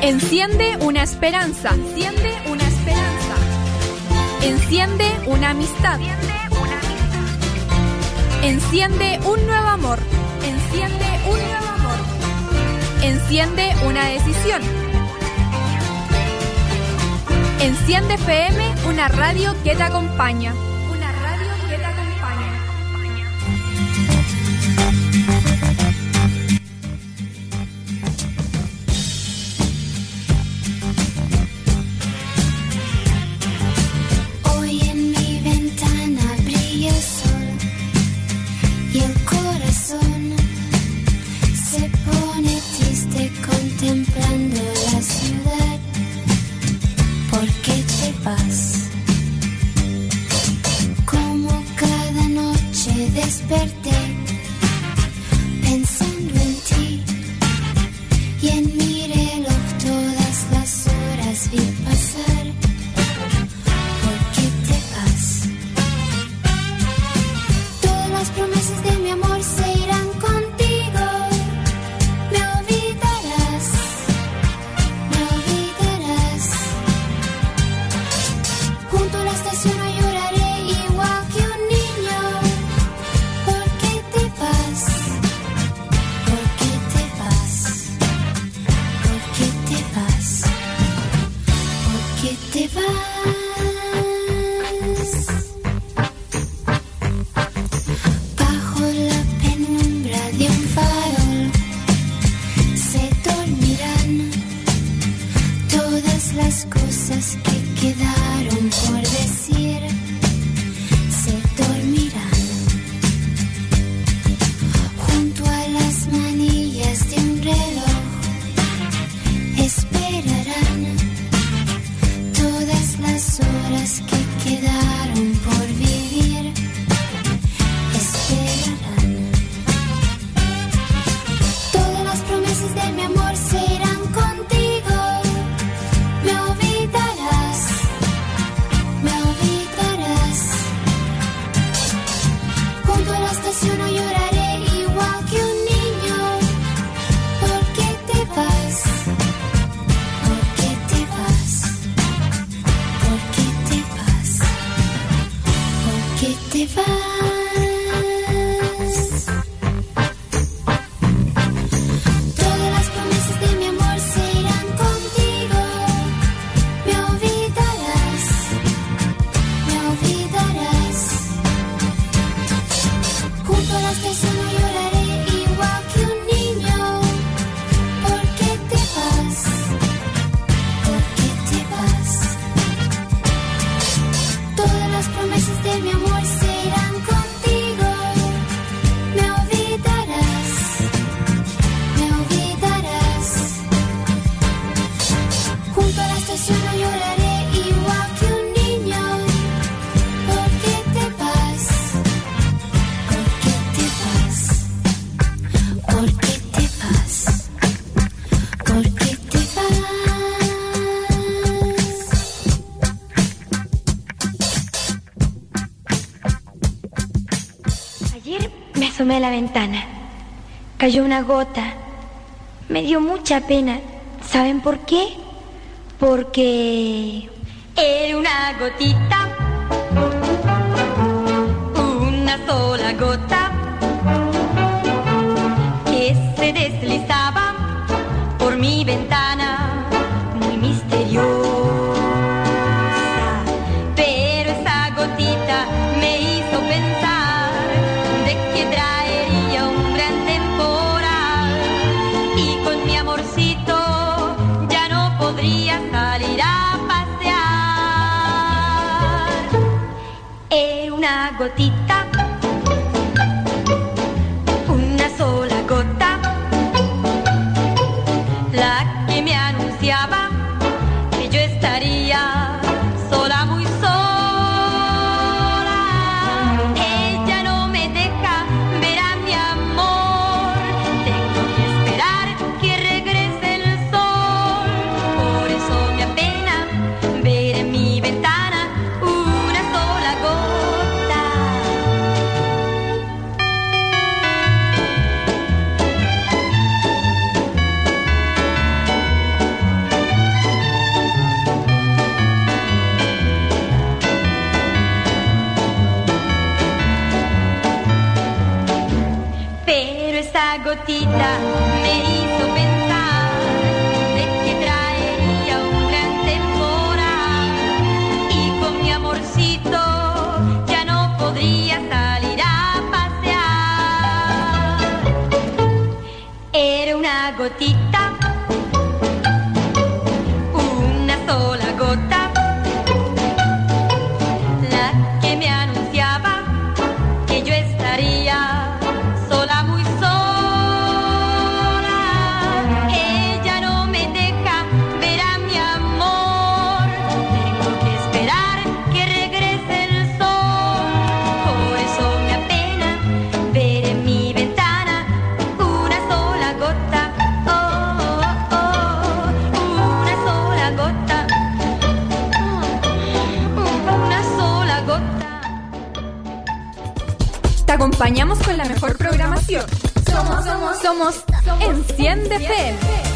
Enciende una esperanza. Enciende una esperanza. Enciende una amistad. Enciende un nuevo amor. Enciende un nuevo amor. Enciende una decisión. Enciende FM, una radio que te acompaña. Una radio que te acompaña. Hoy en mi ventana brilla el sol y el corazón se pone triste contemplando la ciudad. ¿Por qué te vas? Como cada noche desperté pensando en ti y en mi reloj todas las horas vi pasar. ¿Por qué te vas? Todas las promesas de mi amor se irán contigo. Me olvidarás, me olvidarás. Junto a la estación no lloraré igual que un niño. ¿Por qué te vas? ¿Por qué te vas? ¿Por qué te vas? ¿Por qué te vas? Bajo la penumbra de un farol se dormirán todas las cosas que quedaron por decir. Se dormirán junto a las manillas de un reloj. Esperarán todas las horas que quedaron por vivir. Esperarán. Todas las promesas de mi amor se irán contigo. Me olvidarás, me olvidarás. Junto a la estación no lloraré igual que un niño. ¿Por qué te vas? ¿Por qué te vas? ¿Por qué te vas? ¿Por qué te vas? Todas las promesas de mi amor se irán contigo. Me olvidarás, me olvidarás. Junto a la estación no lloraré igual que un niño. ¿Por qué te vas? ¿Por qué te vas? Todas las promesas de mi amor se irán contigo. Me olvidarás, me olvidarás. Junto a la estación no lloraré igual que un niño. ¿Por qué te vas? ¿Por qué te vas? ¿Por qué te vas? ¿Por qué te vas? Ayer me asomé a la ventana. Cayó una gota. Me dio mucha pena. ¿Saben por qué? Porque era una gotita, una sola gota, que se deslizaba por mi ventana, muy misteriosa. Pero esa gotita me hizo pensar de que traería un gran temporal y con mi amorcito ya no podría salir a pasear. Era una gotita, una sola gota, la que me anunciaba que yo estaría sola, muy sola. Ella no me deja ver a mi amor. Tengo que esperar que regrese el sol. Por eso me apena ver en mi ventana una sola gota. gotita me hizo pensar de que traería un gran temporal y con mi amorcito ya no podría salir a pasear. Era una gotita, una sola gota, la que me anunciaba que yo estaría sola, muy sola. Ella no me deja ver a mi amor, tengo que esperar que regrese el sol. Por eso me apena ver en mi ventana una sola gota, oh, oh, oh, una sola gota, una sola gota. Te acompañamos con la mejor programación. Somos Enciende FM.